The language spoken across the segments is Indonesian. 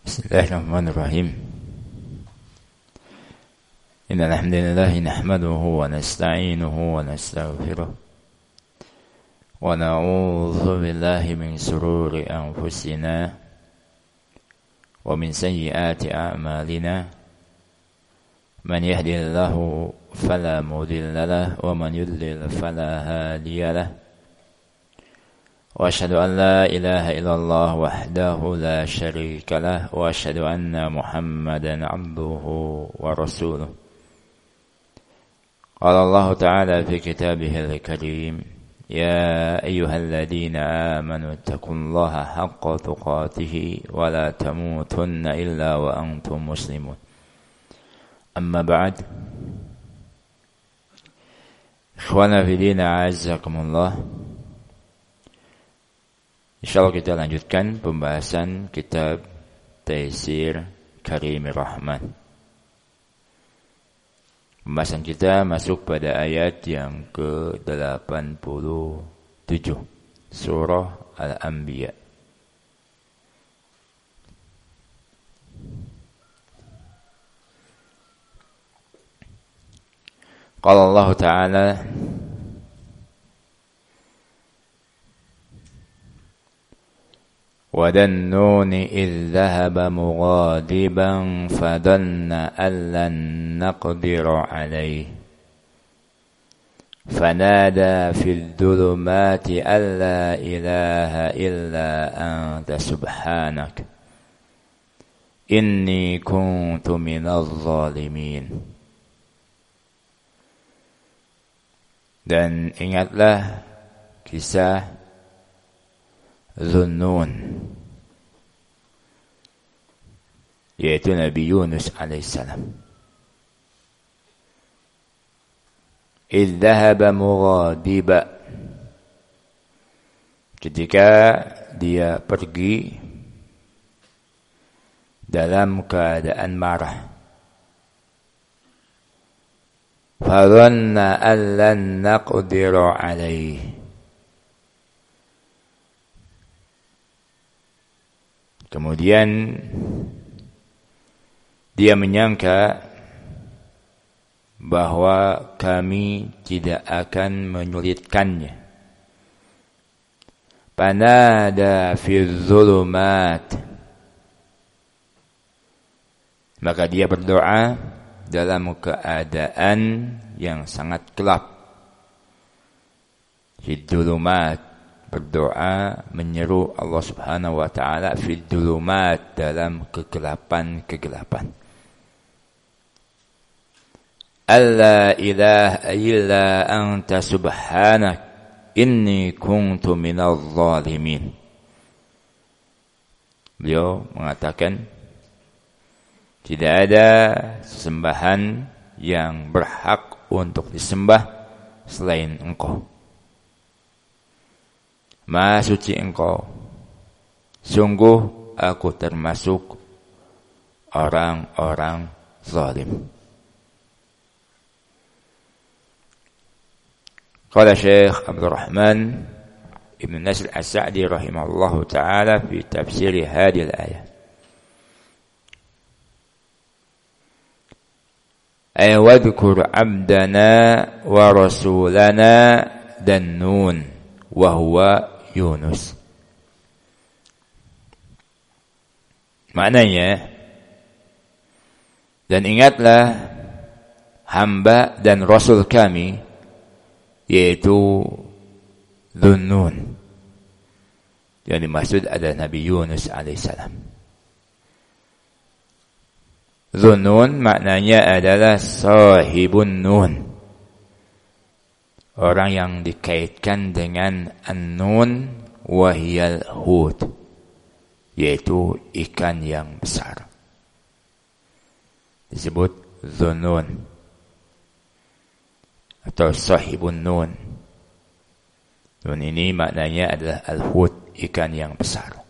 Bismillahirrahmanirrahim. Innal hamdalillah nahmaduhu wa nasta'inuhu wa nastaghfiruh wa na'udzu billahi min shururi anfusina wa min sayyiati a'malina. Man yahdihillahu fala mudilla lahu wa man yudlil fala hadiya lahu. وأشهد أن لا إله إلا الله وحده لا شريك له وأشهد أن محمدا عبده ورسوله. قال الله تعالى في كتابه الكريم: يا أيها الذين آمنوا اتقوا الله حق تقاته ولا تموتن إلا وأنتم مسلمون. أما بعد، إخوانا في دين أعزكم الله. InsyaAllah kita lanjutkan pembahasan kitab Taisir Karimir Rahman. Pembahasan kita masuk pada ayat yang ke-87 Surah Al-Anbiya. Qala Allah Ta'ala: وَذَنُّونِ إِذْ ذَهَبَ مُغَاضِبًا فَظَنَّ أَن لَّن نَّقْدِرَ عَلَيْهِ فَنَادَىٰ فِي الظُّلُمَاتِ أَن لَّا إِلَٰهَ إِلَّا أَنتَ سُبْحَانَكَ إِنِّي كُنتُ مِنَ الظَّالِمِينَ. Dan ingatlah kisah Dhunnun, yaitu Nabi Yunus alaihissalam. Idh dhahaba mughadiba, ketika dia pergi dalam keadaan marah. Fadhanna an lan naqdiru alaihi, kemudian dia menyangka bahwa kami tidak akan menyulitkannya. Panada fi dzulumat, maka dia berdoa dalam keadaan yang sangat gelap. Fi dzulumat, berdoa menyeru Allah Subhanahu wa taala fid dhulumat, dalam kegelapan-kegelapan. Alla ilaha illa anta subhanak inni kuntu minadh dhalimin. Beliau mengatakan tidak ada sesembahan yang berhak untuk disembah selain Engkau. Maha suci Engkau, sungguh aku termasuk orang-orang zalim. Qala Syekh Abdul Rahman Ibn Nasr As-Sa'di rahimahullahu ta'ala fi tafsir hadhihi al-ayah. Ay wadhkur 'abdana wa rasulana Dhunnun wa huwa Yunus. Maknanya, dan ingatlah hamba dan rasul kami, yaitu Dhunnun. Yang dimaksud adalah Nabi Yunus alaihissalam. Dhunnun maknanya adalah sahibun nun, orang yang dikaitkan dengan an-nun wahiyal hud, yaitu ikan yang besar, disebut Dhunnun atau sahibun nun. Nun ini maknanya adalah al-hud, ikan yang besar.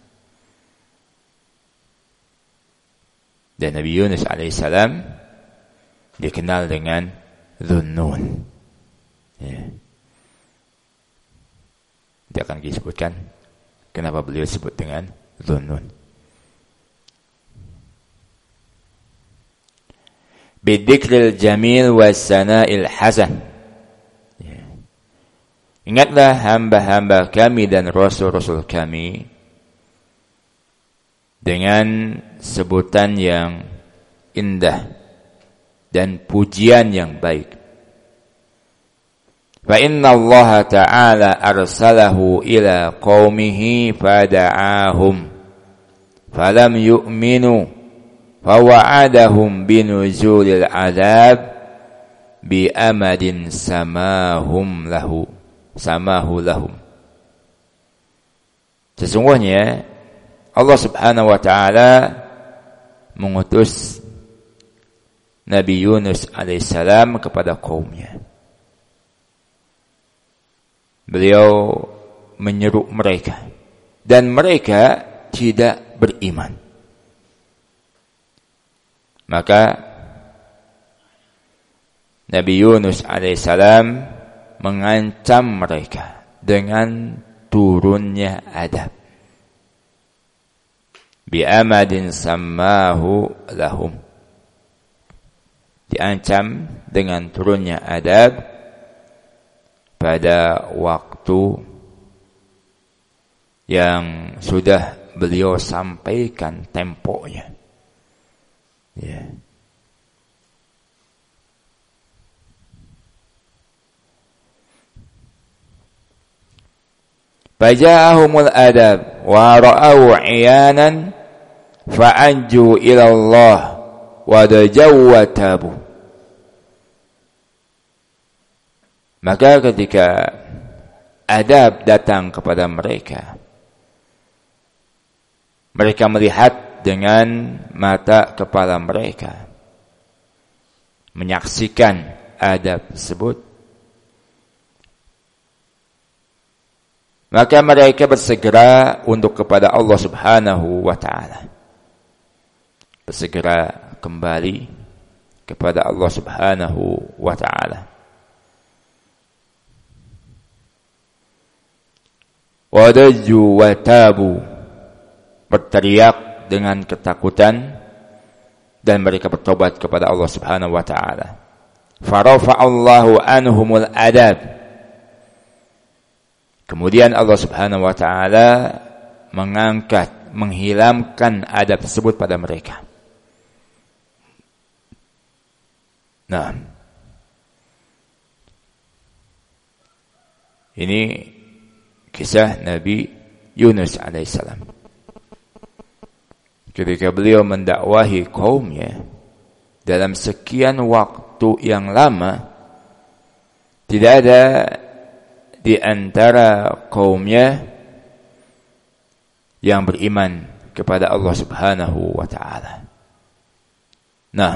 Dan Nabi Yunus alaihissalam dikenal dengan Dhunnun. Ya. Dia akan disebutkan kenapa beliau sebut dengan Dhunnun. bidzikril jamil wassana'il hasan. Ingatlah hamba-hamba kami dan rasul-rasul kami dengan sebutan yang indah dan pujian yang baik. Fa inna Allah ta'ala arsalahu ila qaumihi fada'ahum falam yu'minu fawa'adahum binuzulil azab bi amadin samahu lahum. Sesungguhnya Allah Subhanahu wa ta'ala mengutus Nabi Yunus alaihissalam kepada kaumnya. Beliau menyeru mereka dan mereka tidak beriman. Maka Nabi Yunus alaihissalam mengancam mereka dengan turunnya adab. Bi'amadin sammahu lahum. Diancam dengan turunnya adab pada waktu yang sudah beliau sampaikan temponya. Ya. Faja'ahumul adab wa ra'au 'iyanan fa'anju ila Allah wa dajaw wa tabu. Maka ketika adab datang kepada mereka, mereka melihat dengan mata kepala mereka, menyaksikan adab tersebut, maka mereka bersegera untuk kepada Allah Subhanahu wa ta'ala, bersegera kembali kepada Allah Subhanahu wa ta'ala. Wadaju wa tabu, berteriak dengan ketakutan dan mereka bertobat kepada Allah Subhanahu wa ta'ala. Farafa'allahu anhumul adab. Kemudian Allah Subhanahu wa ta'ala mengangkat, menghilangkan adab tersebut pada mereka. Nah, ini kisah Nabi Yunus alaihissalam. Ketika beliau mendakwahi kaumnya dalam sekian waktu yang lama, tidak ada di antara kaumnya yang beriman kepada Allah Subhanahu wa ta'ala. Nah,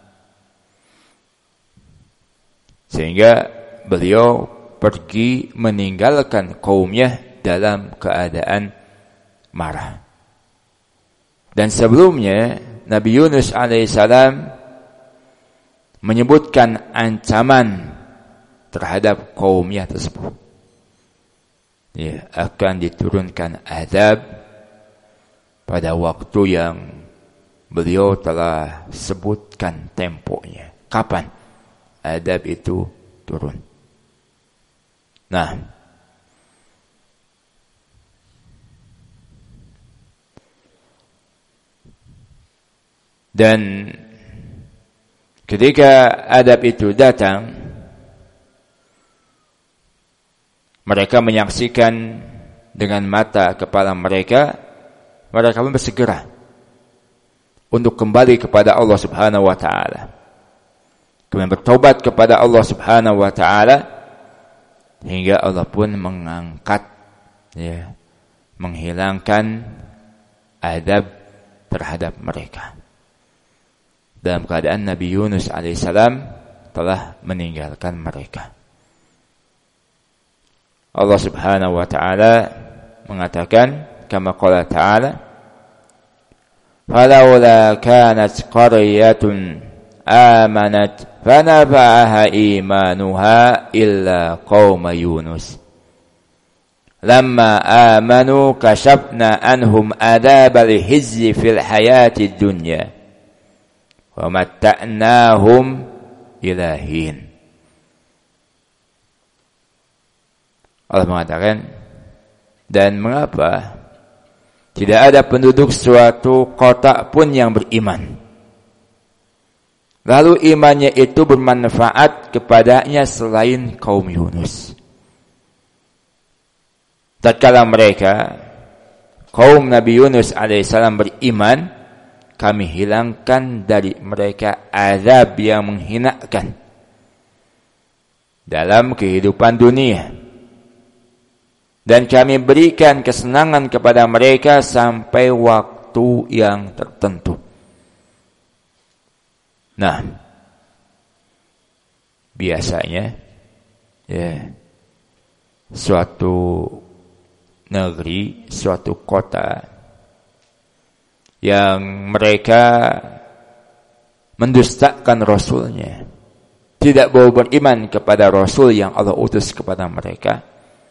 sehingga beliau pergi meninggalkan kaumnya dalam keadaan marah. Dan sebelumnya Nabi Yunus alaihissalam menyebutkan ancaman terhadap kaumnya tersebut. Ya, akan diturunkan azab pada waktu yang beliau telah sebutkan temponya. Kapan azab itu turun? Nah, dan ketika adab itu datang, mereka menyaksikan dengan mata kepala mereka, mereka pun bersegera untuk kembali kepada Allah Subhanahu wa ta'ala, kemudian bertobat kepada Allah Subhanahu wa ta'ala, hingga Allah pun mengangkat, ya, menghilangkan adab terhadap mereka. Dalam keadaan Nabi Yunus alaihissalam telah meninggalkan mereka. Allah Subhanahu wa ta'ala mengatakan, kama qala ta'ala, falawla kanat qaryatun amanat fanafa'aha imanuha illa qauma Yunus lamma amanu kashafna anhum adabal hizzi fil hayati dunya wa matta'nahum ilahin. Allah mengatakan, dan mengapa tidak ada penduduk suatu kota pun yang beriman, lalu imannya itu bermanfaat kepadanya selain kaum Yunus. Tatkala mereka, kaum Nabi Yunus alaihissalam beriman, kami hilangkan dari mereka azab yang menghinakan dalam kehidupan dunia, dan kami berikan kesenangan kepada mereka sampai waktu yang tertentu. Nah, biasanya suatu negeri, suatu kota yang mereka mendustakan Rasulnya, tidak mau beriman kepada Rasul yang Allah utus kepada mereka,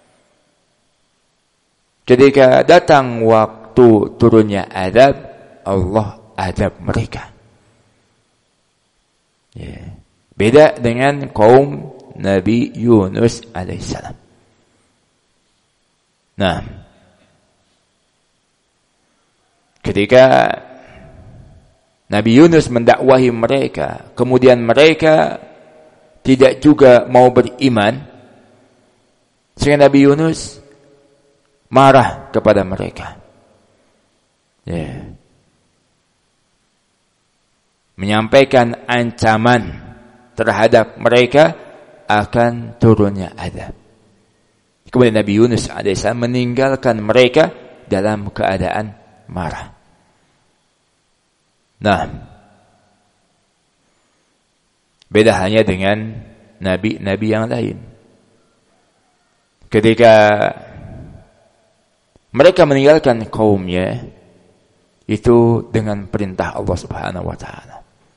ketika datang waktu turunnya azab, Allah azab mereka. Beda dengan kaum Nabi Yunus alaihissalam. Nah, ketika Nabi Yunus mendakwahi mereka, kemudian mereka tidak juga mau beriman, sehingga Nabi Yunus marah kepada mereka. Menyampaikan ancaman terhadap mereka akan turunnya azab. Kemudian Nabi Yunus alaihissalam meninggalkan mereka dalam keadaan marah. Nah, beda hanya dengan nabi-nabi yang lain. Ketika mereka meninggalkan kaumnya, itu dengan perintah Allah Subhanahu wa taala.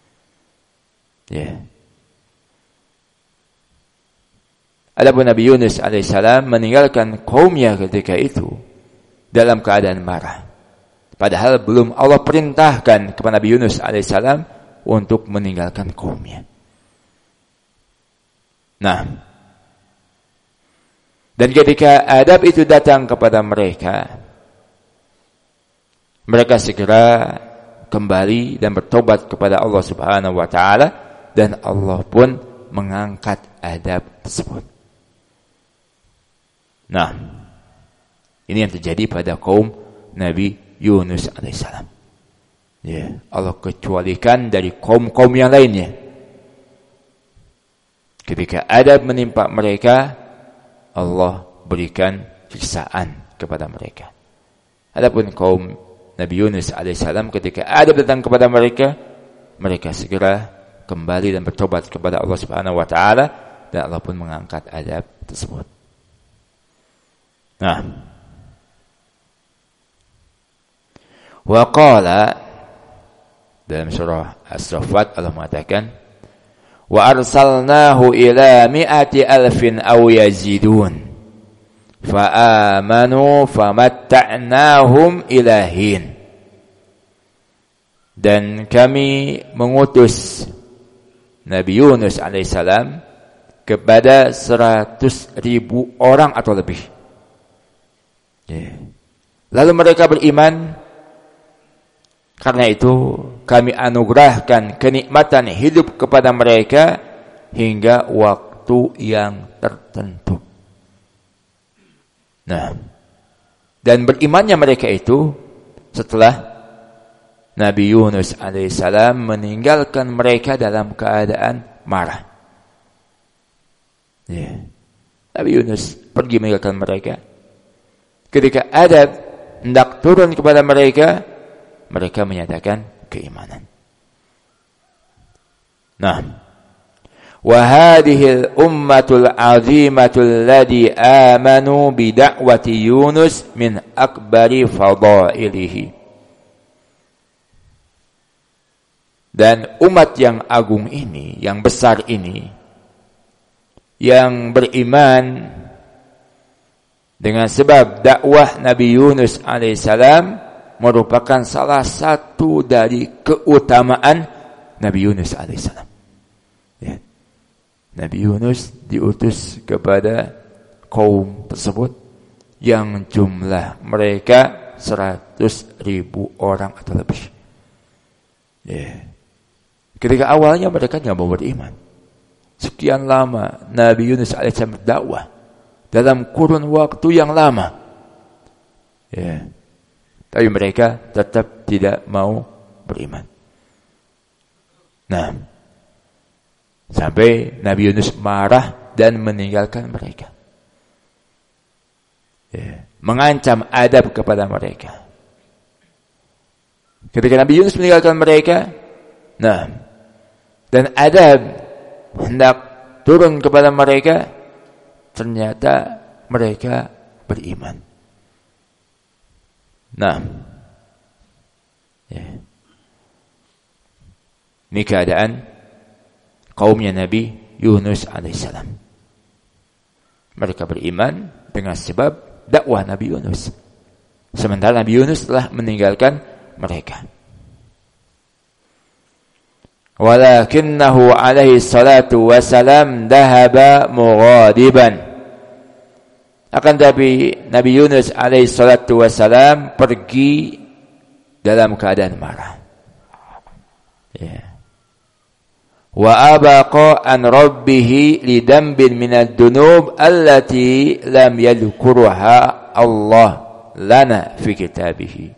Adapun Nabi Yunus alaihissalam meninggalkan kaumnya ketika itu dalam keadaan marah. Padahal belum Allah perintahkan kepada Nabi Yunus alaihissalam untuk meninggalkan kaumnya. Nah, dan ketika adab itu datang kepada mereka, mereka segera kembali dan bertobat kepada Allah Subhanahu wa taala, dan Allah pun mengangkat adab tersebut. Nah, ini yang terjadi pada kaum Nabi Yunus alaihissalam. Allah kecualikan dari kaum-kaum yang lainnya. Ketika adab menimpa mereka, Allah berikan siksaan kepada mereka. Adapun kaum Nabi Yunus alaihissalam, ketika adab datang kepada mereka, mereka segera kembali dan bertobat kepada Allah Subhanahu wa taala, dan Allah pun mengangkat adab tersebut. Nah, wa qala, dalam surah As-Saffat Allah mengatakan, wa arsalnahu ila mi'ati alfin aw yazidun fa amanu famatta'nahum ilahin. Dan kami mengutus Nabi Yunus alaihissalam kepada 100.000 orang atau lebih. Lalu mereka beriman. Karena itu kami anugerahkan kenikmatan hidup kepada mereka hingga waktu yang tertentu. Nah, dan berimannya mereka itu setelah Nabi Yunus alaihissalam meninggalkan mereka dalam keadaan marah. Nabi Yunus pergi meninggalkan mereka. Ketika adab hendak turun kepada mereka, mereka menyatakan keimanan. Nah, wa hadhihi al-ummatul 'azimatul ladzi amanu bi da'wati Yunus min akbari fadailihi. Dan umat yang agung ini, yang besar ini, yang beriman dengan sebab dakwah Nabi Yunus alaihissalam, merupakan salah satu dari keutamaan Nabi Yunus alaihissalam. Ya. Nabi Yunus diutus kepada kaum tersebut yang jumlah mereka 100.000 orang atau lebih. Ya. Ketika awalnya mereka tidak mau beriman. Sekian lama Nabi Yunus alaihissalam berdakwah dalam kurun waktu yang lama. Ya. Tapi mereka tetap tidak mau beriman. Nah, sampai Nabi Yunus marah dan meninggalkan mereka. Ya. Mengancam adab kepada mereka. Ketika Nabi Yunus meninggalkan mereka, nah, dan adab hendak turun kepada mereka, ternyata mereka beriman. Nah, ya. Ini keadaan kaumnya Nabi Yunus alaihissalam. Mereka beriman dengan sebab dakwah Nabi Yunus. Sementara Nabi Yunus telah meninggalkan mereka. Walakinnahu alaihi salatu wassalam dhahaba mughadiban. Akan tapi Nabi Yunus alaihi salatu wassalam pergi dalam keadaan marah. Ya. Wa abaqa an rabbih li dambin minad dunub allati lam yadhkurha Allah lana fi kitabih.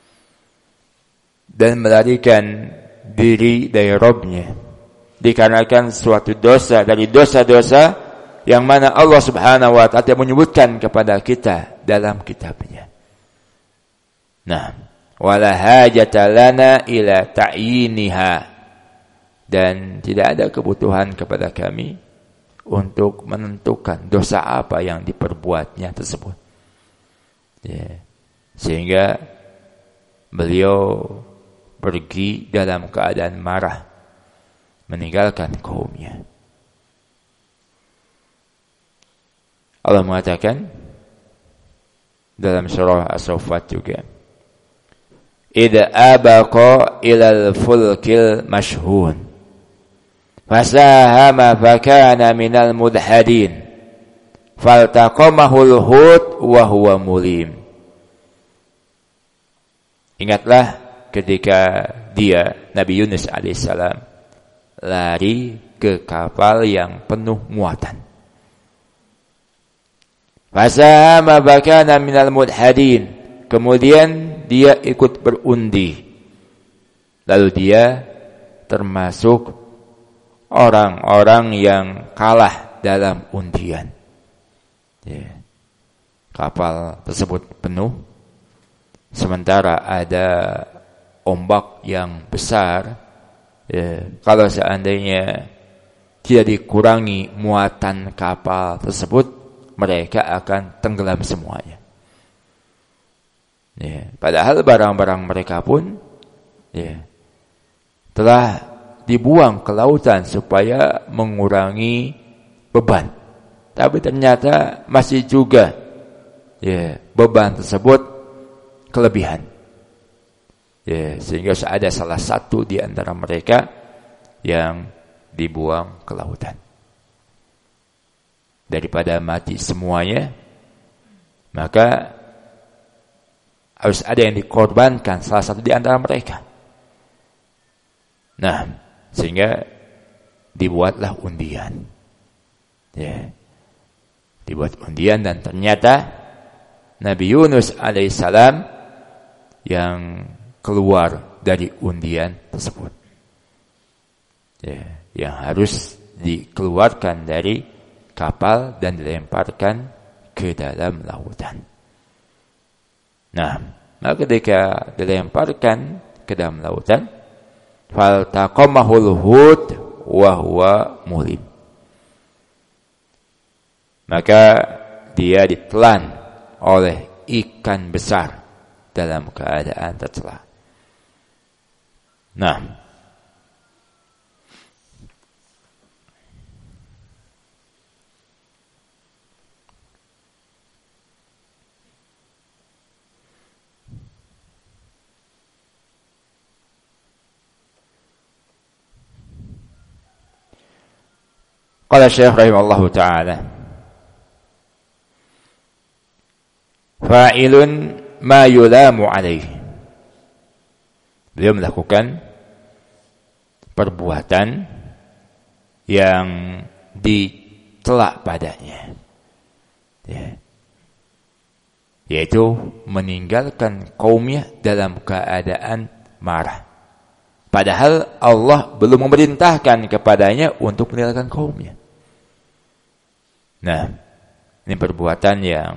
Dan melarikan diri dari Rabb-Nya dikarenakan suatu dosa dari dosa-dosa yang mana Allah Subhanahu wa taala menyebutkan kepada kita dalam kitab-Nya. Nah, wala hajata lana ila ta'yiniha, dan tidak ada kebutuhan kepada kami untuk menentukan dosa apa yang diperbuatnya tersebut. Ya. Sehingga beliau pergi dalam keadaan marah, meninggalkan kaumnya. Allah mengatakan dalam surah As-Saffat juga, idza abaqa ilal fulkil mashhun fasahama fakana minal mudhadin faltaqamahul hut wa huwa mulim. Ingatlah ketika dia Nabi Yunus alaihissalam lari ke kapal yang penuh muatan. Fasahama fakana minal mudhadin, kemudian dia ikut berundi. Lalu dia termasuk orang-orang yang kalah dalam undian. Ya. Kapal tersebut penuh, sementara ada ombak yang besar. Ya. Kalau seandainya tidak dikurangi muatan kapal tersebut, mereka akan tenggelam semuanya. Ya, padahal barang-barang mereka pun ya, telah dibuang ke lautan supaya mengurangi beban. Tapi ternyata masih juga ya, beban tersebut kelebihan. Ya, sehingga ada salah satu di antara mereka yang dibuang ke lautan. Daripada mati semuanya, maka harus ada yang dikorbankan, salah satu di antara mereka. Nah, sehingga dibuatlah undian. Ya. Dibuat undian dan ternyata Nabi Yunus alaihissalam yang keluar dari undian tersebut. Ya, yang harus dikeluarkan dari kapal dan dilemparkan ke dalam lautan. Nah, maka ketika dilemparkan ke dalam lautan, faltaqamahul hut wa huwa mulim. Maka dia ditelan oleh ikan besar dalam keadaan tercela. Nah, Qala Syekh rahimahullahu ta'ala, fa'ilun ma yulamu alaihi. Beliau melakukan perbuatan yang dicela padanya, ya, yaitu meninggalkan kaumnya dalam keadaan marah. Padahal Allah belum memerintahkan kepadanya untuk meninggalkan kaumnya. Nah, ini perbuatan yang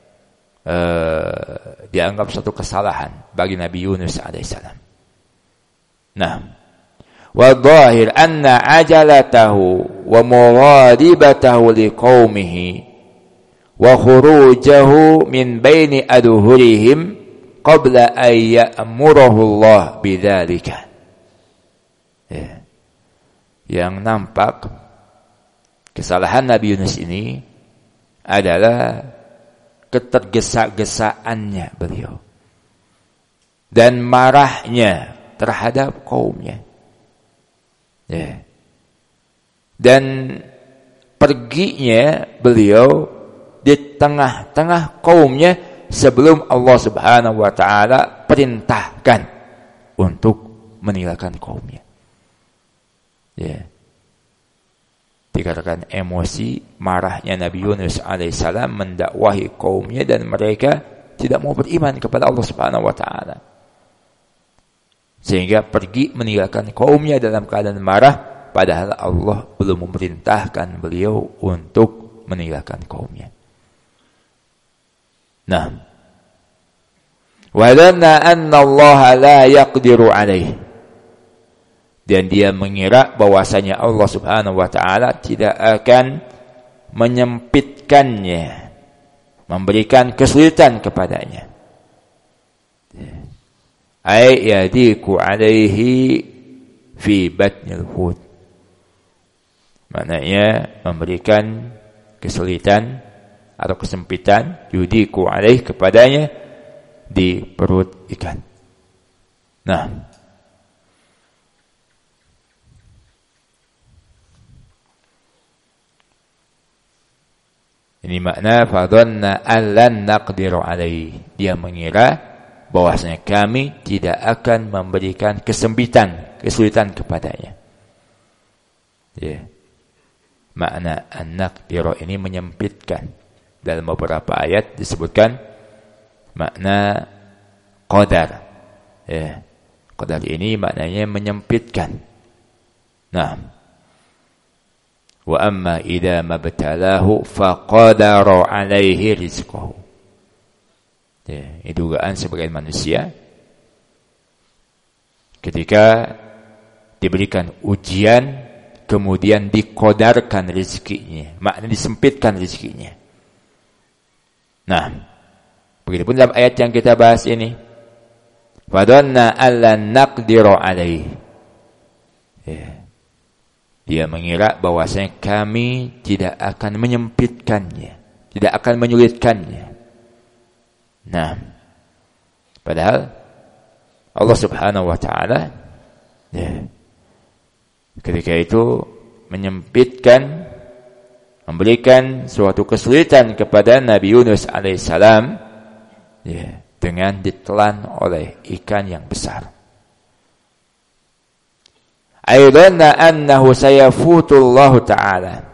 dianggap suatu kesalahan bagi Nabi Yunus alaihissalam. Nah, wadhahir anna ajalatahu wa mughadibatahu liqaumihi wa khurujahu min baini adhurihim qabla an ya'murahu Allah bidzalika. Ya. Yang nampak kesalahan Nabi Yunus ini adalah ketergesa-gesaannya beliau dan marahnya terhadap kaumnya, ya. Dan perginya beliau di tengah-tengah kaumnya sebelum Allah Subhanahu wa taala perintahkan untuk meninggalkan kaumnya. Ya. Dikatakan emosi marahnya Nabi Yunus alaihissalam mendakwahi kaumnya dan mereka tidak mau beriman kepada Allah Subhanahu wa taala. Sehingga pergi meninggalkan kaumnya dalam keadaan marah padahal Allah belum memerintahkan beliau untuk meninggalkan kaumnya. Nah, wa dhanna anna Allah la yaqdiru alaihi. Dan dia mengira bahwasanya Allah Subhanahu wa taala tidak akan menyempitkannya, memberikan kesulitan kepadanya. Ay yadiku alaihi fi batnil hud. Maknanya memberikan kesulitan atau kesempitan yudiku alaihi kepadanya di perut ikan. Nah, ini makna fadhanna allan naqdiru alaihi. Dia mengira bahwasanya kami tidak akan memberikan kesempitan, kesulitan kepadanya. Ya. Makna an-naqdiru ini menyempitkan. Dalam beberapa ayat disebutkan makna qadar. Ya. Qadar ini maknanya menyempitkan. Nah, wa amma idza mabtalahu faqadara alaihi rizqahu. Ya, itu dugaan sebagai manusia ketika diberikan ujian kemudian dikodarkan rezekinya, maknanya disempitkan rezekinya. Nah, begitupun dalam ayat yang kita bahas ini, fadhanna allan naqdiru alaihi. Ya. Dia mengira bahwasanya kami tidak akan menyempitkannya, tidak akan menyulitkannya. Nah, padahal Allah Subhanahu wa taala ya, ketika itu menyempitkan, memberikan suatu kesulitan kepada Nabi Yunus alaihissalam ya, dengan ditelan oleh ikan yang besar. Aidana annahu sayafutullahu ta'ala.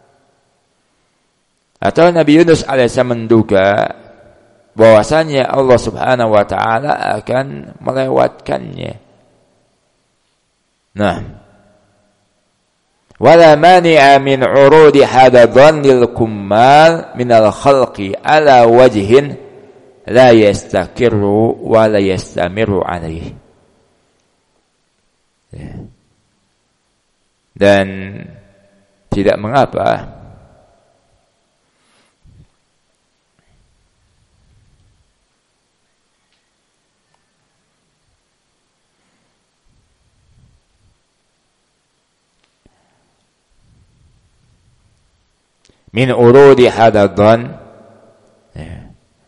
Atau Nabi Yunus alaihissalam menduga bahwasanya Allah Subhanahu wa taala akan melewatkannya. Nah, wala mani'a min 'urudi hadha dhannil kummal min al-khalqi ala wajhin la yastakirru wa la yastamiru alaihi. Ya. Dan tidak mengapa min urudi hadadhan ya,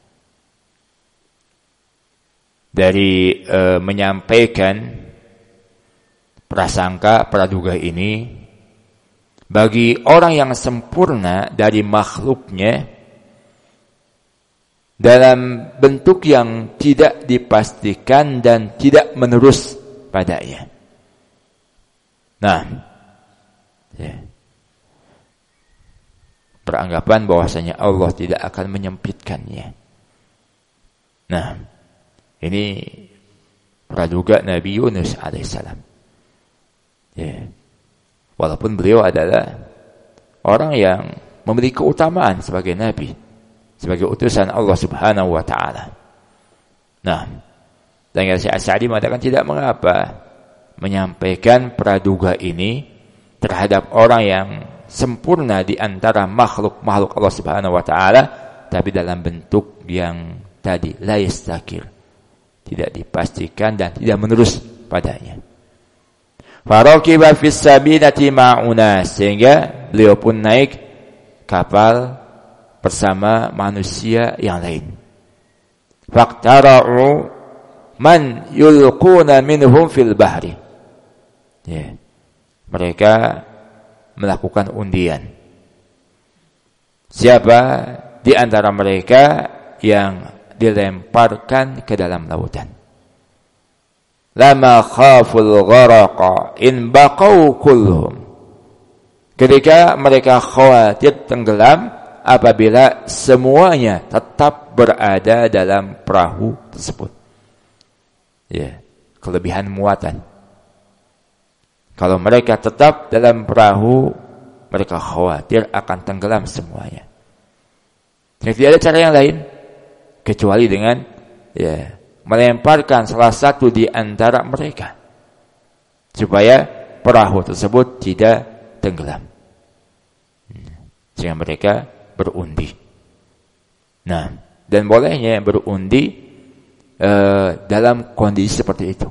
dari menyampaikan prasangka praduga ini bagi orang yang sempurna dari makhluknya dalam bentuk yang tidak dipastikan dan tidak menerus padanya. Nah, beranggapan bahwasanya Allah tidak akan menyempitkannya. Nah, ini praduga Nabi Yunus alaihissalam. Walaupun beliau adalah orang yang memiliki keutamaan sebagai nabi, sebagai utusan Allah Subhanahu wa taala. Nah, dan Syekh As-Sa'di mengatakan tidak mengapa menyampaikan praduga ini terhadap orang yang sempurna di antara makhluk-makhluk Allah Subhanahu wa taala, tapi dalam bentuk yang tadi la yastakir, tidak dipastikan dan tidak menerus padanya. Faraqiba fis sabinati ma'una, sehingga beliau pun naik kapal bersama manusia yang lain. Faqtara'u man yulquna minhum fil bahri. Mereka melakukan undian. Siapa di antara mereka yang dilemparkan ke dalam lautan? Lama khaful gharaqa in baqau kulluhum. Ketika mereka khawatir tenggelam apabila semuanya tetap berada dalam perahu tersebut. Kelebihan muatan. Kalau mereka tetap dalam perahu, mereka khawatir akan tenggelam semuanya. Dan tidak ada cara yang lain kecuali dengan melemparkan salah satu di antara mereka supaya perahu tersebut tidak tenggelam. Sehingga mereka berundi. Nah, dan bolehnya berundi dalam kondisi seperti itu.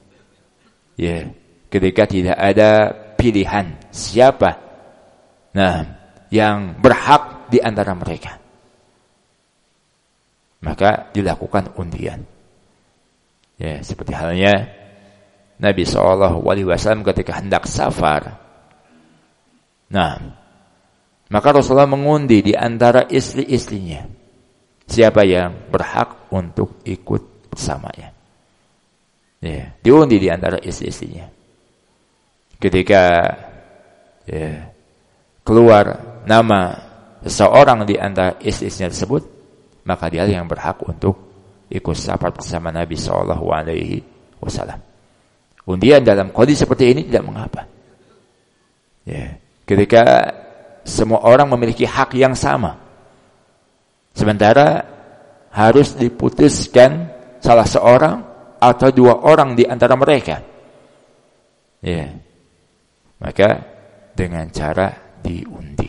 Ketika tidak ada pilihan siapa yang berhak di antara mereka, maka dilakukan undian. Seperti halnya Nabi SAW ketika hendak safar. Maka Rasulullah mengundi di antara istri-istrinya siapa yang berhak untuk ikut bersamanya. Diundi di antara istri-istrinya. Ketika keluar nama seseorang di antara istri-istrinya tersebut, maka dia yang berhak untuk ikut safar bersama Nabi SAW. Undian dalam kondisi seperti ini tidak mengapa. Ketika semua orang memiliki hak yang sama, sementara harus diputuskan salah seorang atau dua orang di antara mereka, maka dengan cara diundi.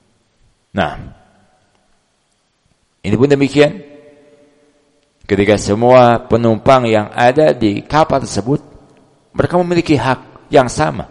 Ini pun demikian. Ketika semua penumpang yang ada di kapal tersebut, mereka memiliki hak yang sama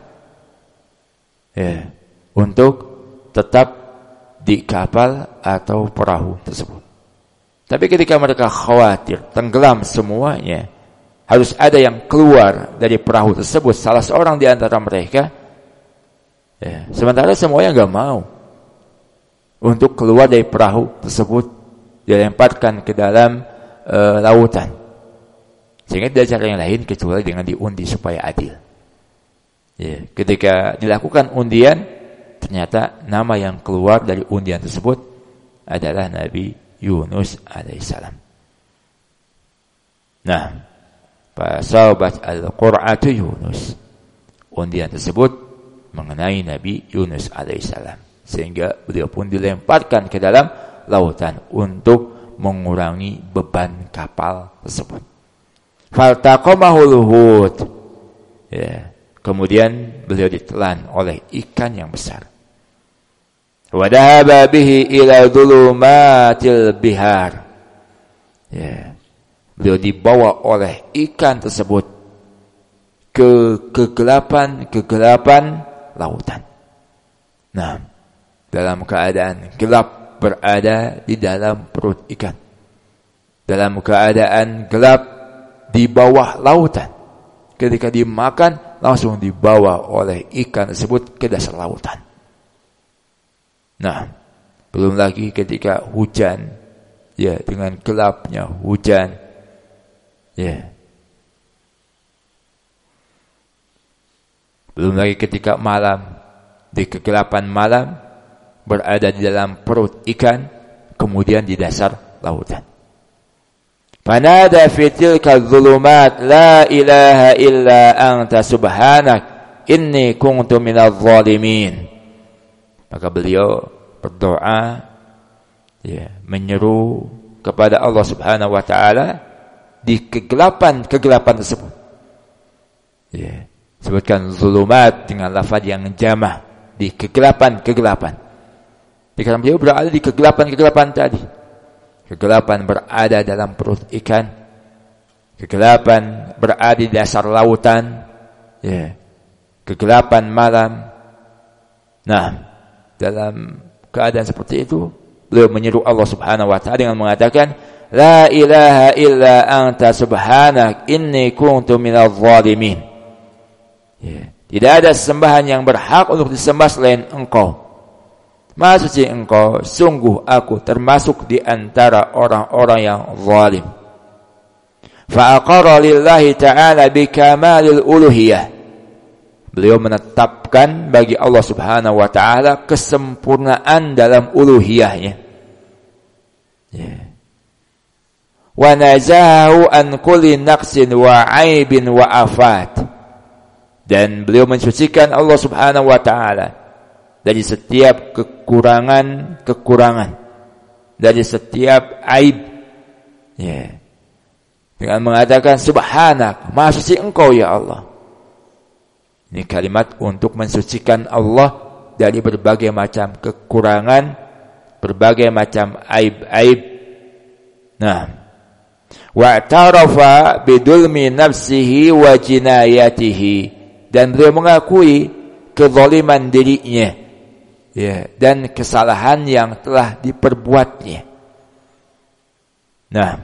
untuk tetap di kapal atau perahu tersebut. Tapi ketika mereka khawatir tenggelam semuanya, harus ada yang keluar dari perahu tersebut, salah seorang di antara mereka. Sementara semuanya enggak mau untuk keluar dari perahu tersebut, dilemparkan ke dalam lautan. Sehingga tidak ada cara yang lain kecuali dengan diundi supaya adil. Ketika dilakukan undian, ternyata nama yang keluar dari undian tersebut adalah Nabi Yunus alaihissalam. Fasabat al-qur'atu Yunus. Undian tersebut mengenai Nabi Yunus alaihissalam, sehingga beliau pun dilemparkan ke dalam lautan untuk mengurangi beban kapal tersebut. Faltaqamahul hut. Kemudian beliau ditelan oleh ikan yang besar. Wa dhahaba bihi ila dhulumatil bihar. Beliau dibawa oleh ikan tersebut ke kegelapan lautan. Dalam keadaan gelap berada di dalam perut ikan, dalam keadaan gelap di bawah lautan. Ketika dimakan, langsung dibawa oleh ikan tersebut ke dasar lautan. Nah, belum lagi ketika hujan, ya, dengan gelapnya hujan, ya. Belum lagi ketika malam, di kegelapan malam, berada di dalam perut ikan, kemudian di dasar lautan. Fanada fi tilka dhulumat la ilaha illa anta subhanak inni kuntu minadh dhalimin. Maka beliau berdoa, ya, menyeru kepada Allah Subhanahu wa taala di kegelapan-kegelapan tersebut. Ya, sebutkan zulumat dengan lafaz yang jamah, di kegelapan-kegelapan. Karena beliau berada di kegelapan-kegelapan tadi. Kegelapan berada dalam perut ikan, kegelapan berada di dasar lautan, ya, kegelapan malam. Nah, dalam keadaan seperti itu, beliau menyeru Allah Subhanahu wa taala dengan mengatakan, la ilaha illa anta subhanak inni kuntu minadh dhalimin. Ya, tidak ada sembahan yang berhak untuk disembah selain Engkau. Maha suci Engkau, sungguh aku termasuk di antara orang-orang yang zalim. Fa aqarra lillahi ta'ala bi kamalil uluhiyah. Beliau menetapkan bagi Allah Subhanahu wa taala kesempurnaan dalam uluhiyahnya. Ya. Wa nazahu an kulli naqsin wa aibin wa afat. Dan beliau mensucikan Allah Subhanahu wa taala dari setiap kekurangan, dari setiap aib, ya, dengan mengatakan subhanak, maha suci Engkau ya Allah. Ini kalimat untuk mensucikan Allah dari berbagai macam kekurangan, berbagai macam aib-aib. Nah, wa'tarafa bidulmi nafsihi wa jinayatihi, dan beliau mengakui kezaliman dirinya, ya, dan kesalahan yang telah diperbuatnya. Nah,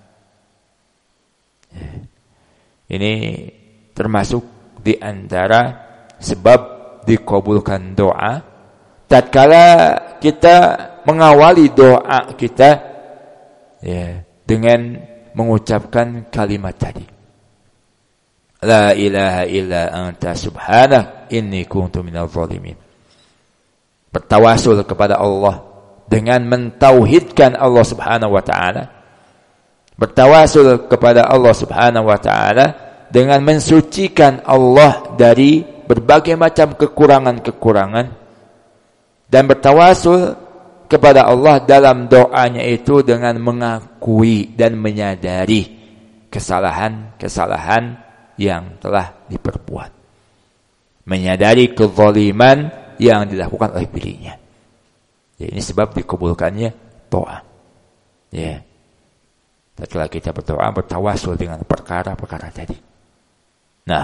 ini termasuk di antara sebab dikabulkan doa tatkala kita mengawali doa kita, ya, dengan mengucapkan kalimat tadi. La ilaha illa anta subhanak inni kuntu minadh dhalimin. Bertawasul kepada Allah dengan mentauhidkan Allah Subhanahu wa taala. Bertawasul kepada Allah Subhanahu wa taala dengan mensucikan Allah dari berbagai macam kekurangan-kekurangan, dan bertawasul kepada Allah dalam doanya itu dengan mengakui dan menyadari kesalahan-kesalahan yang telah diperbuat, menyadari kezaliman yang dilakukan oleh dirinya. Ya, ini sebab dikabulkannya doa. Ya, setelah kita berdoa, bertawasul dengan perkara-perkara tadi. Nah,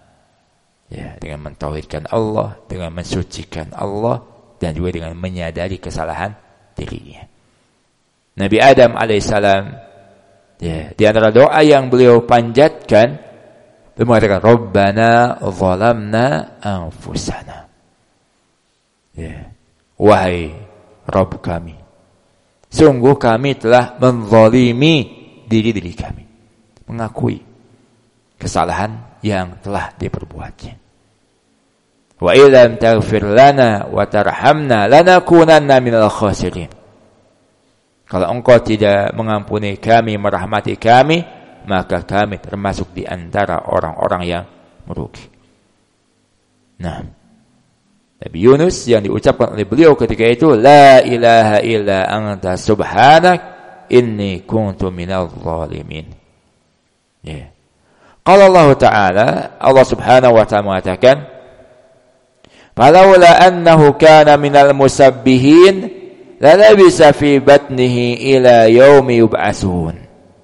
ya, dengan mentauhidkan Allah, dengan mensucikan Allah, dan juga dengan menyadari kesalahan dirinya. Nabi Adam alaihissalam, ya, di antara doa yang beliau panjatkan, beliau mengatakan, Rabbana zalamna anfusana. Ya, wahai Rabb kami, sungguh kami telah menzalimi diri-diri kami, mengakui kesalahan yang telah diperbuatnya. Wa illam taghfir lana wa tarhamna lanakunanna minal khasirin. Kalau Engkau tidak mengampuni kami, merahmati kami, maka kami termasuk di antara orang-orang yang merugi. Nah, Nabi Yunus yang diucapkan oleh beliau ketika itu, la ilaha illa anta subhanak inni kuntu minadh dhalimin. Ya. Qala Allah Ta'ala, Allah Subhanahu wa ta'ala mengatakan, falaula annahu kana minal musabbihin lalabisa fi batnihi ila yaumi yub'atsun.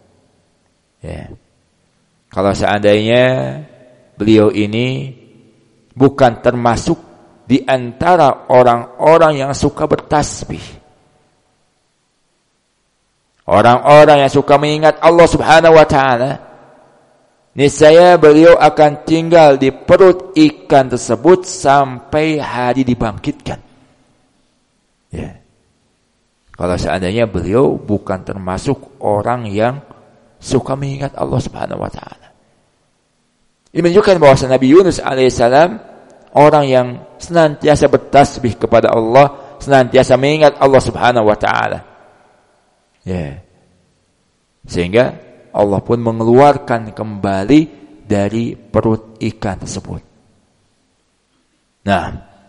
Ya. Kalau seandainya beliau ini bukan termasuk di antara orang-orang yang suka bertasbih, orang-orang yang suka mengingat Allah Subhanahu wa ta'ala, niscaya beliau akan tinggal di perut ikan tersebut sampai hari dibangkitkan. Ya. Kalau seandainya beliau bukan termasuk orang yang suka mengingat Allah Subhanahu wa taala. Ini menunjukkan bahwa Nabi Yunus alaihissalam orang yang senantiasa bertasbih kepada Allah, senantiasa mengingat Allah Subhanahu wa taala. Ya. Sehingga Allah pun mengeluarkan kembali dari perut ikan tersebut. Nah,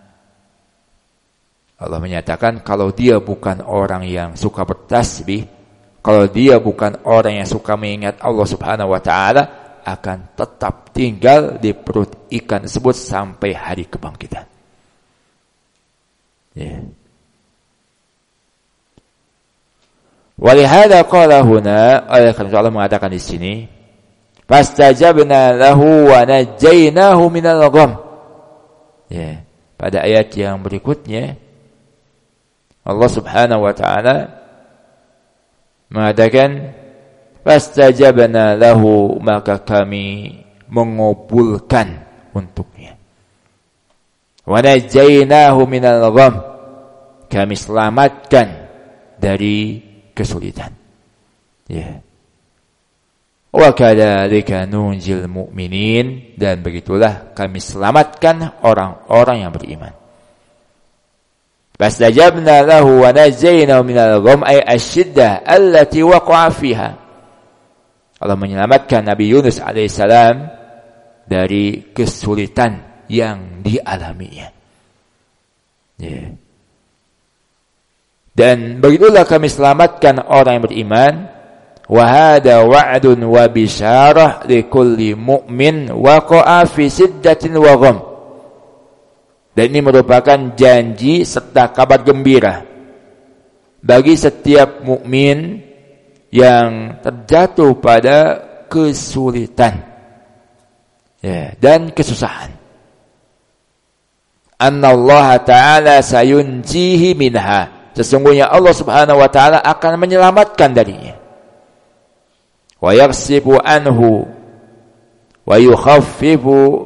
Allah menyatakan kalau dia bukan orang yang suka bertasbih, kalau dia bukan orang yang suka mengingat Allah Subhanahu wa taala, akan tetap tinggal di perut ikan tersebut sampai hari kebangkitan. Ya. Walihada qala huna, Allah mengatakan di sini, fastajabna lahu wa najjaynahu minal gham. Ya, pada ayat yang berikutnya Allah Subhanahu wa taala mengatakan fastajabna lahu, maka kami mengabulkan untuknya. Wa najjaynahu minal gham, kami selamatkan dari kesulitan. Ya. Wa kadzalika nunjil mu'minin, dan begitulah kami selamatkan orang-orang yang beriman. Fastajabna lahu wa najjaynahu minal gham ay asyiddah allati waqa'a fiha. Allah menyelamatkan Nabi Yunus alaihissalam dari kesulitan yang dialaminya. Ya. Dan begitulah kami selamatkan orang yang beriman. Wa hada wa'dun wa bisyarah likulli mu'min waqa'a fi siddatin wa gham. Dan ini merupakan janji serta kabar gembira bagi setiap mukmin yang terjatuh pada kesulitan, ya, dan kesusahan. Annallaha ta'ala sayunjihi minha, sesungguhnya Allah Subhanahu wa taala akan menyelamatkan darinya. Wa yaghsibu anhu wa yukhaffifu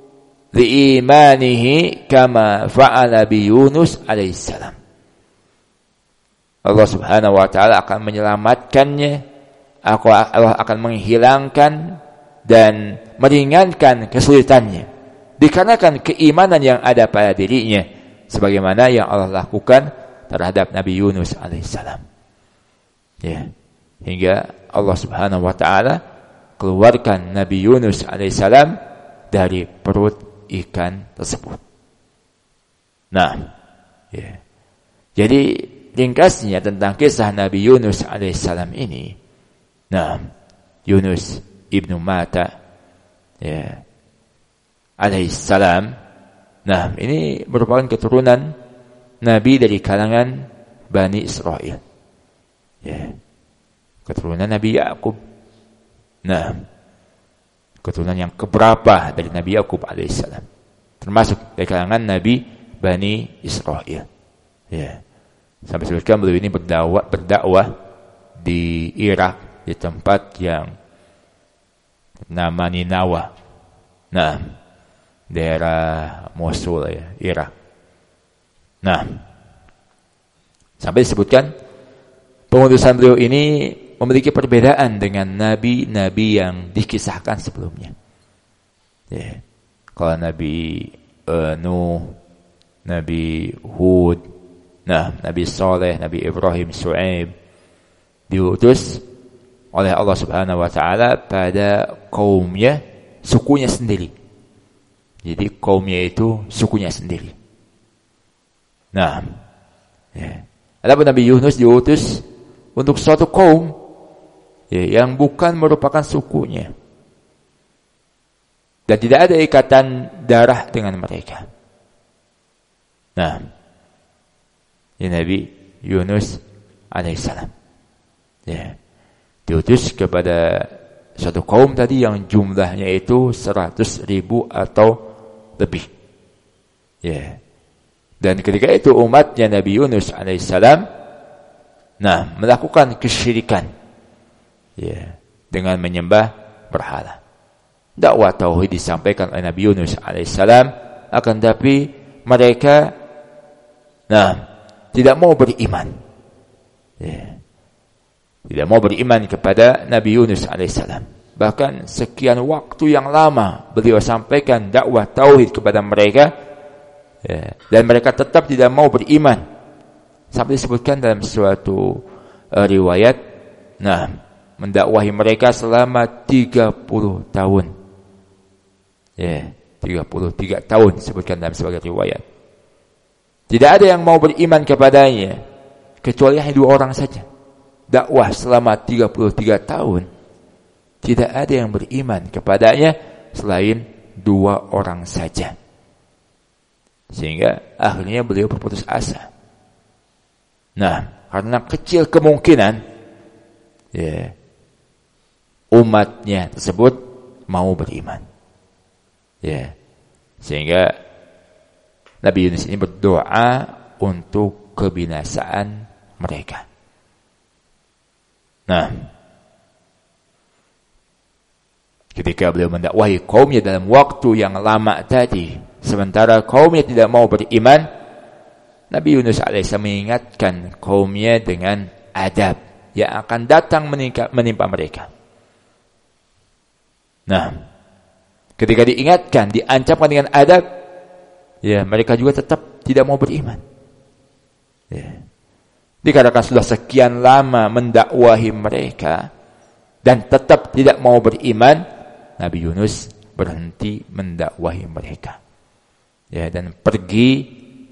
liimanihi kama fa'ala bi Yunus alaihissalam. Allah Subhanahu wa taala akan menyelamatkannya, Allah akan menghilangkan dan meringankan kesulitannya dikarenakan keimanan yang ada pada dirinya, sebagaimana yang Allah lakukan terhadap Nabi Yunus alaihissalam. Ya, hingga Allah Subhanahu wa taala keluarkan Nabi Yunus alaihissalam dari perut ikan tersebut. Nah, ya. Jadi ringkasnya tentang kisah Nabi Yunus alaihissalam ini. Nah, Yunus ibnu Matta, ya, alaihissalam. Nah, ini merupakan keturunan Nabi dari kalangan Bani Israel. Ya. Keturunan Nabi Yakub. Nah, keturunan yang keberapa dari Nabi Yakub alaihissalam, termasuk dari kalangan Nabi Bani Israel. Ya. Sampai sebutkan beliau ini berdakwah di Irak, di tempat yang nama Ninawa. Nah, daerah Mosul, ya, Irak. Nah, sampai disebutkan pengutusan beliau ini memiliki perbedaan dengan nabi-nabi yang dikisahkan sebelumnya. Ya. Kalau Nabi Nuh, Nabi Hud, Nabi Saleh, Nabi Ibrahim, Shu'aib diutus oleh Allah Subhanahu wa taala pada kaumnya, sukunya sendiri. Jadi kaumnya itu sukunya sendiri. Nah, ya. Adapun Nabi Yunus diutus untuk suatu kaum, ya, yang bukan merupakan sukunya, dan tidak ada ikatan darah dengan mereka. Nah, ya, Nabi Yunus alaihissalam, ya, diutus kepada satu kaum tadi yang jumlahnya itu 100.000 atau lebih. Ya. Dan ketika itu umatnya Nabi Yunus alaihissalam, melakukan kesyirikan, ya, dengan menyembah berhala. Dakwah tauhid disampaikan oleh Nabi Yunus alaihissalam, akan tapi mereka tidak mau beriman. Ya. Tidak mau beriman kepada Nabi Yunus alaihissalam. Bahkan sekian waktu yang lama beliau sampaikan dakwah tauhid kepada mereka, ya, dan mereka tetap tidak mau beriman. Sampai disebutkan dalam suatu riwayat, mendakwahi mereka selama 30 tahun. Ya, 33 tahun disebutkan dalam sebagai riwayat. Tidak ada yang mau beriman kepadanya kecuali hanya 2 orang saja. Dakwah selama 33 tahun, tidak ada yang beriman kepadanya selain 2 orang saja. Sehingga akhirnya beliau berputus asa. Karena kecil kemungkinan ya, umatnya tersebut mau beriman. Ya. Sehingga Nabi Yunus ini berdoa untuk kebinasaan mereka. Ketika beliau mendakwahi kaumnya dalam waktu yang lama tadi, sementara kaumnya tidak mau beriman, Nabi Yunus alaihissalam mengingatkan kaumnya dengan adab yang akan datang menimpa mereka. Ketika diingatkan, diancamkan dengan adab, ya mereka juga tetap tidak mau beriman. Ya. Dikarenakan sudah sekian lama mendakwahi mereka dan tetap tidak mau beriman, Nabi Yunus berhenti mendakwahi mereka. Ya, dan pergi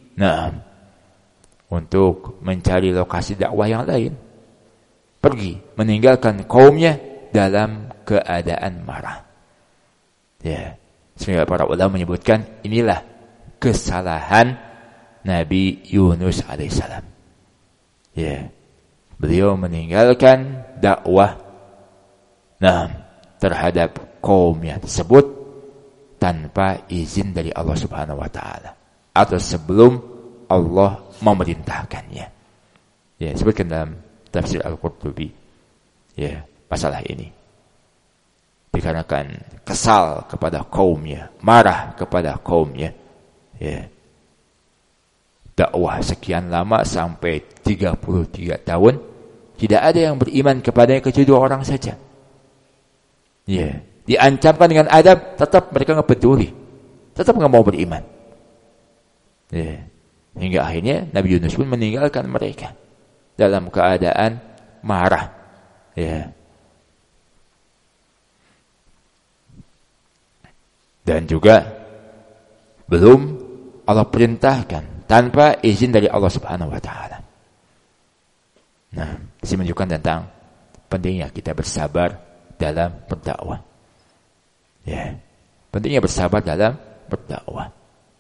untuk mencari lokasi dakwah yang lain. Pergi meninggalkan kaumnya dalam keadaan marah. Ya, sehingga para ulama menyebutkan inilah kesalahan Nabi Yunus alaihissalam. Ya, beliau meninggalkan dakwah terhadap kaumnya tersebut tanpa izin dari Allah Subhanahu wa taala atau sebelum Allah memerintahkannya. Ya, sebutkan dalam tafsir Al-Qurtubi ya, masalah ini. Dikarenakan kesal kepada kaumnya, marah kepada kaumnya. Ya. Dakwah sekian lama sampai 33 tahun, tidak ada yang beriman kepadanya kecuali 2 orang saja. Ya, diancamkan dengan adab, tetap mereka enggak peduli. Tetap enggak mau beriman. Ya. Hingga akhirnya Nabi Yunus pun meninggalkan mereka dalam keadaan marah. Ya. Dan juga belum Allah perintahkan tanpa izin dari Allah Subhanahu wa taala. Ini menunjukkan tentang pentingnya kita bersabar dalam berdakwah. Ya. Pentingnya bersabar dalam berdakwah.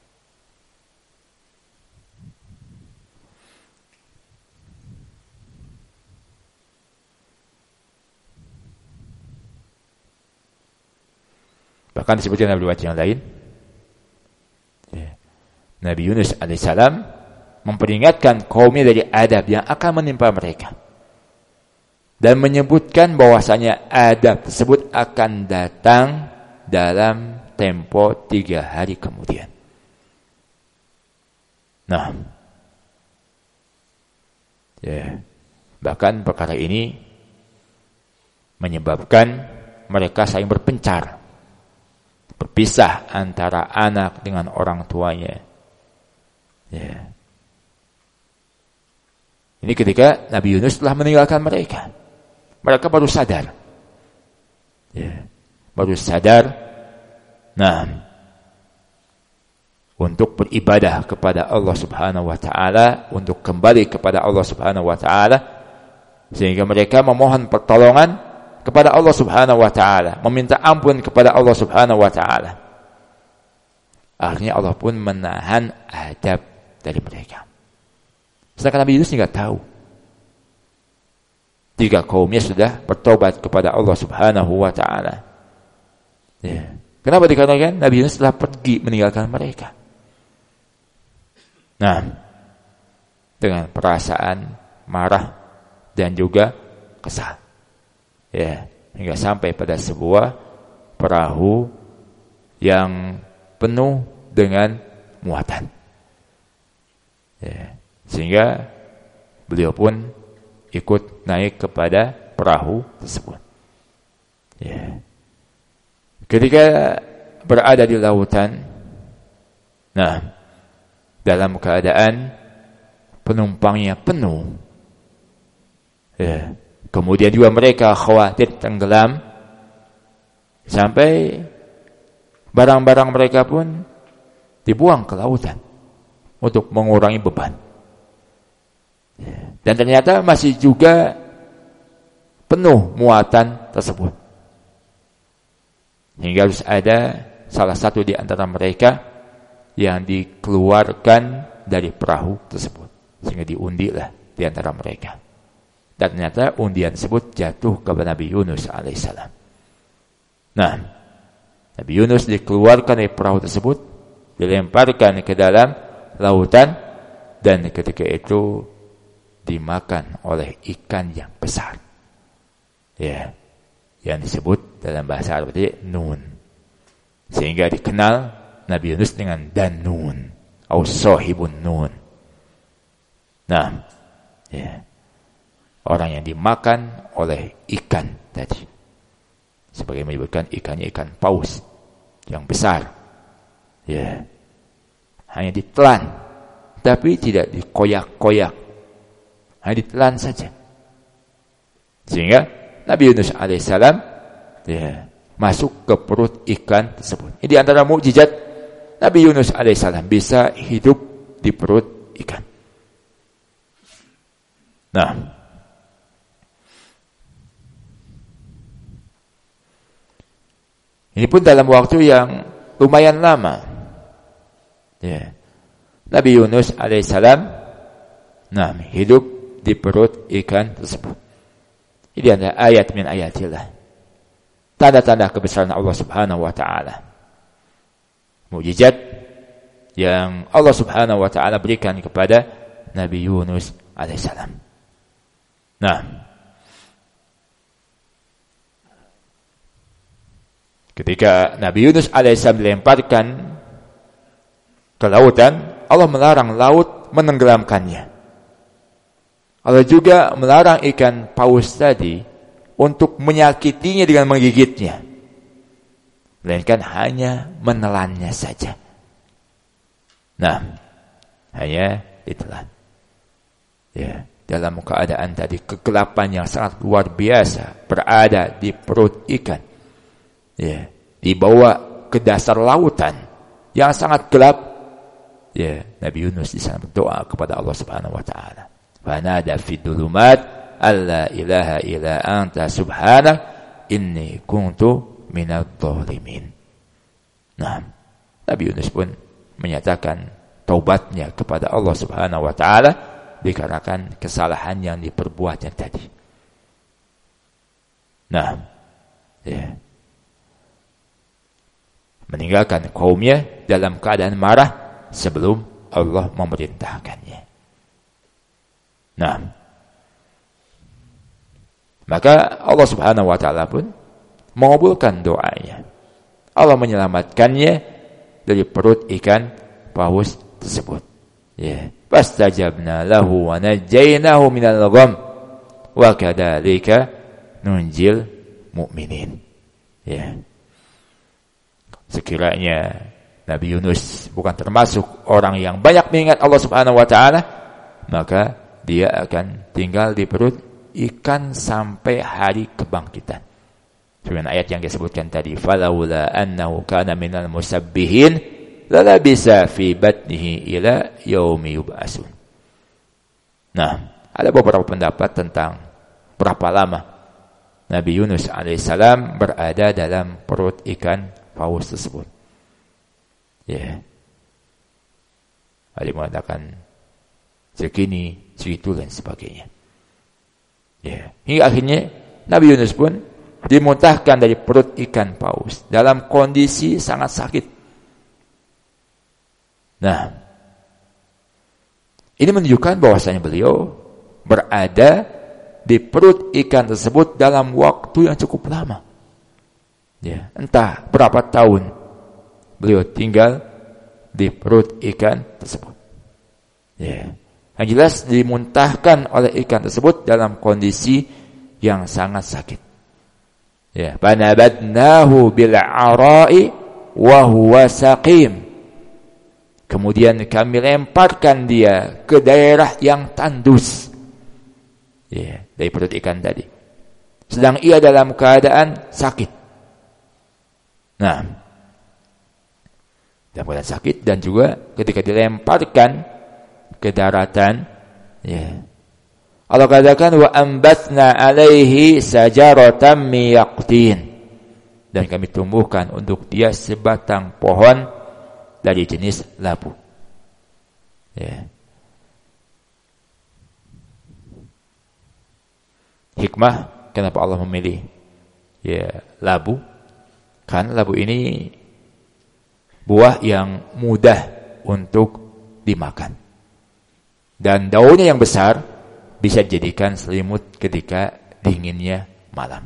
Bahkan disebutkan dalam riwayat yang lain, ya, Nabi Yunus alaihissalam memperingatkan kaumnya dari adab yang akan menimpa mereka dan menyebutkan bahwasanya adab tersebut akan datang dalam tempo 3 hari kemudian. Ya, bahkan perkara ini menyebabkan mereka saling berpencar, berpisah antara anak dengan orang tuanya. Ya. Ini ketika Nabi Yunus telah meninggalkan mereka. Mereka baru sadar. Ya. Baru sadar. Untuk beribadah kepada Allah Subhanahu wa taala, untuk kembali kepada Allah Subhanahu wa taala, sehingga mereka memohon pertolongan kepada Allah Subhanahu wa taala, meminta ampun kepada Allah Subhanahu wa taala. Akhirnya Allah pun menahan adab dari mereka. Sedangkan Nabi Yunus tidak tahu. 3 kaumnya sudah bertobat kepada Allah Subhanahu wa taala. Ya. Kenapa dikatakan Nabi Yunus telah pergi meninggalkan mereka? Dengan perasaan marah dan juga kesal. Ya, hingga sampai pada sebuah perahu yang penuh dengan muatan. Ya, Sehingga beliau pun ikut naik kepada perahu tersebut. Ya. Ketika berada di lautan, nah, dalam keadaan penumpangnya penuh, ya. Kemudian juga mereka khawatir tenggelam, sampai barang-barang mereka pun dibuang ke lautan untuk mengurangi beban. Dan ternyata masih juga penuh muatan tersebut. Hingga harus ada salah satu di antara mereka yang dikeluarkan dari perahu tersebut. Sehingga diundilah di antara mereka. Dan ternyata undian tersebut jatuh kepada Nabi Yunus alaihissalam. Nah, Nabi Yunus dikeluarkan dari perahu tersebut, dilemparkan ke dalam lautan, dan ketika itu dimakan oleh ikan yang besar. Ya, yang disebut dalam bahasa Arab itu nun. Sehingga dikenal Nabi Yunus dengan Dannun atau Sahibun Nun. Nah, ya. Orang yang dimakan oleh ikan tadi. Sebagai menyebutkan ikannya ikan paus yang besar. Ya. Hanya ditelan, tapi tidak dikoyak-koyak. Hanya ditelan saja. Sehingga Nabi Yunus alaihissalam, ya, masuk ke perut ikan tersebut. Ini di antara mukjizat Nabi Yunus alaihissalam, bisa hidup di perut ikan. Nah, ini pun dalam waktu yang lumayan lama. Ya. Nabi Yunus alaihissalam, nah, hidup di perut ikan tersebut. Ini adalah ayat min ayatillah. Tanda-tanda kebesaran Allah Subhanahu wa taala. Mukjizat yang Allah Subhanahu wa taala berikan kepada Nabi Yunus alaihissalam. Nah, ketika Nabi Yunus alaihissalam dilemparkan ke lautan, Allah melarang laut menenggelamkannya. Allah juga melarang ikan paus tadi untuk menyakitinya dengan menggigitnya, melainkan hanya menelannya saja. Nah, hanya ditelan. Ya, dalam keadaan tadi kegelapan yang sangat luar biasa, berada di perut ikan. Ya, dibawa ke dasar lautan yang sangat gelap. Ya, Nabi Yunus di sana berdoa kepada Allah Subhanahu wa taala. Fanada fid dhulumat alla ilaha illa anta subhanak inni kuntu minadh dhalimin. Nah, Nabi Yunus pun menyatakan taubatnya kepada Allah Subhanahu wa taala dikarenakan kesalahan yang diperbuatnya tadi. Nah, ya, meninggalkan kaumnya dalam keadaan marah sebelum Allah memerintahkannya. Nah, maka Allah Subhanahu wa taala pun mengabulkan doanya. Allah menyelamatkannya dari perut ikan paus tersebut. Ya, fastajabna lahu wa najjaynahu minal gham wa kadzalika nunjil mu'minin. Ya. Sekiranya Nabi Yunus bukan termasuk orang yang banyak mengingat Allah Subhanahu wa taala, maka dia akan tinggal di perut ikan sampai hari kebangkitan. Dengan ayat yang disebutkan tadi, falaula annahu kana minal musabbihin lalabisa fi batnihi ila yaumi yub'atsun. Nah, ada beberapa pendapat tentang berapa lama Nabi Yunus alaihissalam berada dalam perut ikan paus tersebut. Ya. Ada yang mengatakan segini, segitu dan sebagainya. Ya. Hingga akhirnya Nabi Yunus pun dimuntahkan dari perut ikan paus dalam kondisi sangat sakit. Nah, ini menunjukkan bahwasanya beliau berada di perut ikan tersebut dalam waktu yang cukup lama. Ya, entah berapa tahun beliau tinggal di perut ikan tersebut. Ya, Yang jelas dimuntahkan oleh ikan tersebut dalam kondisi yang sangat sakit. Ya, fanabadnahu bil ara'i wa huwa saqim. Kemudian kami lemparkan dia ke daerah yang tandus. Ya, dari perut ikan tadi. Sedang ia dalam keadaan sakit. Nah, dalam keadaan sakit dan juga ketika dilemparkan ke daratan, ya. Allah katakan wa ambatna alaihi sajaratan min yaqtin. Dan kami tumbuhkan untuk dia sebatang pohon dari jenis labu. Ya. Hikmah kenapa Allah memilih ya labu? Kan labu ini buah yang mudah untuk dimakan. Dan daunnya yang besar bisa dijadikan selimut ketika dinginnya malam.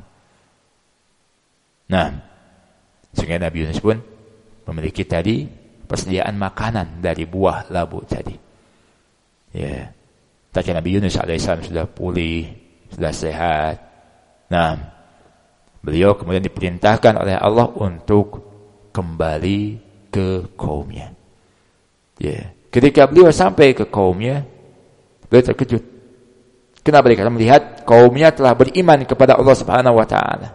Nah, sehingga Nabi Yunus pun memiliki tadi persediaan makanan dari buah labu tadi. Ya. Tapi Nabi Yunus alaihissalam sudah pulih, sudah sehat. Nah, beliau kemudian diperintahkan oleh Allah untuk kembali ke kaumnya. Ya. Ketika beliau sampai ke kaumnya, beliau terkejut. Kenapa? Karena melihat kaumnya telah beriman kepada Allah Subhanahu wa taala.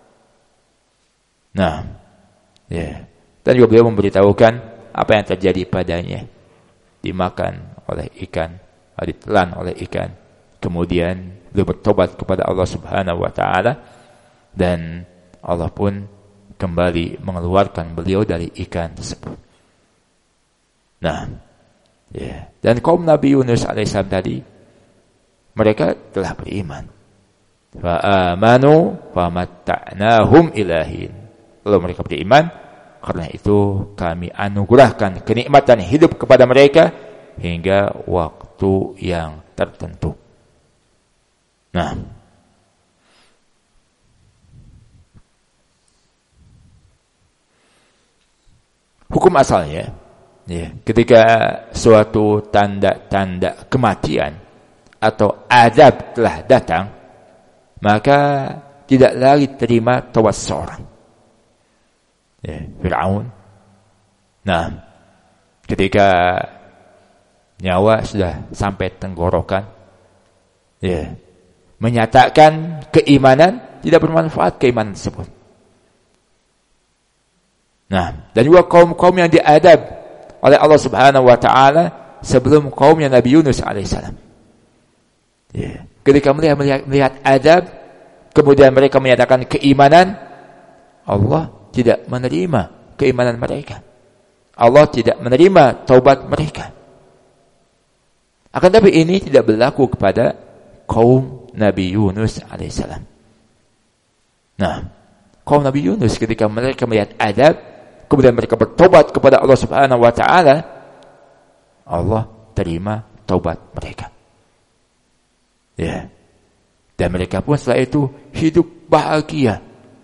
Nah, ya. Dan juga beliau memberitahukan apa yang terjadi padanya. Dimakan oleh ikan, ditelan oleh ikan. Kemudian beliau bertobat kepada Allah Subhanahu wa taala dan Allah pun kembali mengeluarkan beliau dari ikan tersebut. Nah, ya. Dan kaum Nabi Yunus alaihissalam tadi mereka telah beriman. Fa amanu famatta'nahum ilahin. Lalu mereka beriman, karena itu kami anugerahkan kenikmatan hidup kepada mereka hingga waktu yang tertentu. Nah, hukum asalnya, ya, ketika suatu tanda-tanda kematian atau azab telah datang, maka tidak lagi terima taubat seorang. Ya, Fir'aun. Nah, ketika nyawa sudah sampai tenggorokan, ya, menyatakan keimanan tidak bermanfaat keimanan tersebut. Nah, dan juga kaum-kaum yang diadab oleh Allah Subhanahu wa taala sebelum kaumnya Nabi Yunus alaihissalam. Ya, ketika melihat adab, kemudian mereka menyatakan keimanan, Allah tidak menerima keimanan mereka. Allah tidak menerima taubat mereka. Akan tapi ini tidak berlaku kepada kaum Nabi Yunus alaihissalam. Nah, kaum Nabi Yunus ketika mereka melihat adab, kemudian mereka bertobat kepada Allah Subhanahu wa taala, Allah terima taubat mereka. Ya. Dan mereka pun setelah itu hidup bahagia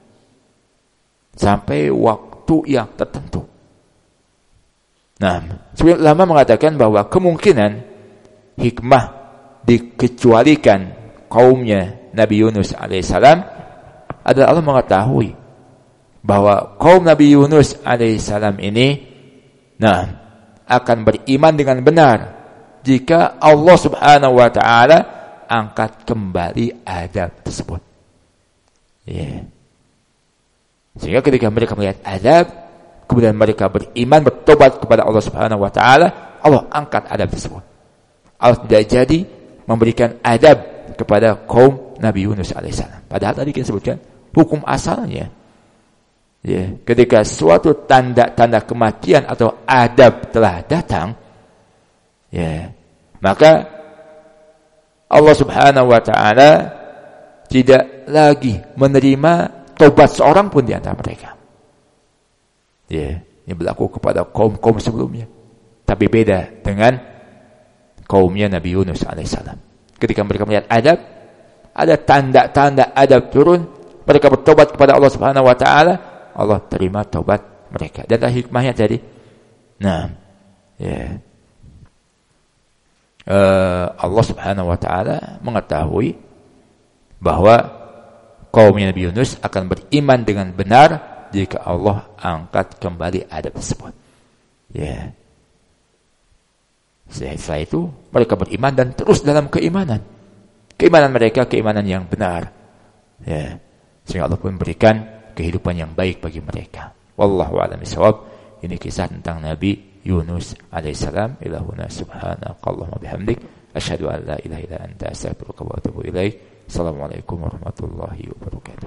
sampai waktu yang tertentu. Nah, sebagian ulama mengatakan bahwa kemungkinan hikmah dikecualikan kaumnya Nabi Yunus alaihissalam adalah Allah mengetahui bahwa kaum Nabi Yunus alaihissalam ini akan beriman dengan benar jika Allah Subhanahu wa taala angkat kembali azab tersebut. Yeah. Sehingga ketika mereka melihat azab, kemudian mereka beriman, bertobat kepada Allah Subhanahu wa taala, Allah angkat azab tersebut. Allah tidak jadi memberikan azab kepada kaum Nabi Yunus alaihissalam. Padahal tadi kita sebutkan hukum asalnya. Ya, ketika suatu tanda-tanda kematian atau azab telah datang, ya, maka Allah Subhanahu wa taala tidak lagi menerima taubat seorang pun di antara mereka. Ya, ini berlaku kepada kaum-kaum sebelumnya. Tapi beda dengan kaumnya Nabi Yunus alaihissalam. Ketika mereka melihat adab, ada tanda-tanda adab turun, mereka bertobat kepada Allah Subhanahu wa taala, Allah terima taubat mereka. Dan hikmahnya tadi. Nah, ya. Allah Subhanahu wa taala mengetahui bahwa kaumnya Nabi Yunus akan beriman dengan benar jika Allah angkat kembali adab tersebut. Ya. Setelah itu mereka beriman dan terus dalam keimanan. Keimanan mereka keimanan yang benar. Ya. Sehingga Allah pun memberikan kehidupan yang baik bagi mereka. Wallahu a'lam bishawab. Ini kisah tentang Nabi Yunus alaihissalam. Ilahuna subhanakallahumma bihamdik asyhadu an la ilaha illa anta astaghfiruka wa atubu ilaik. Assalamualaikum warahmatullahi wabarakatuh.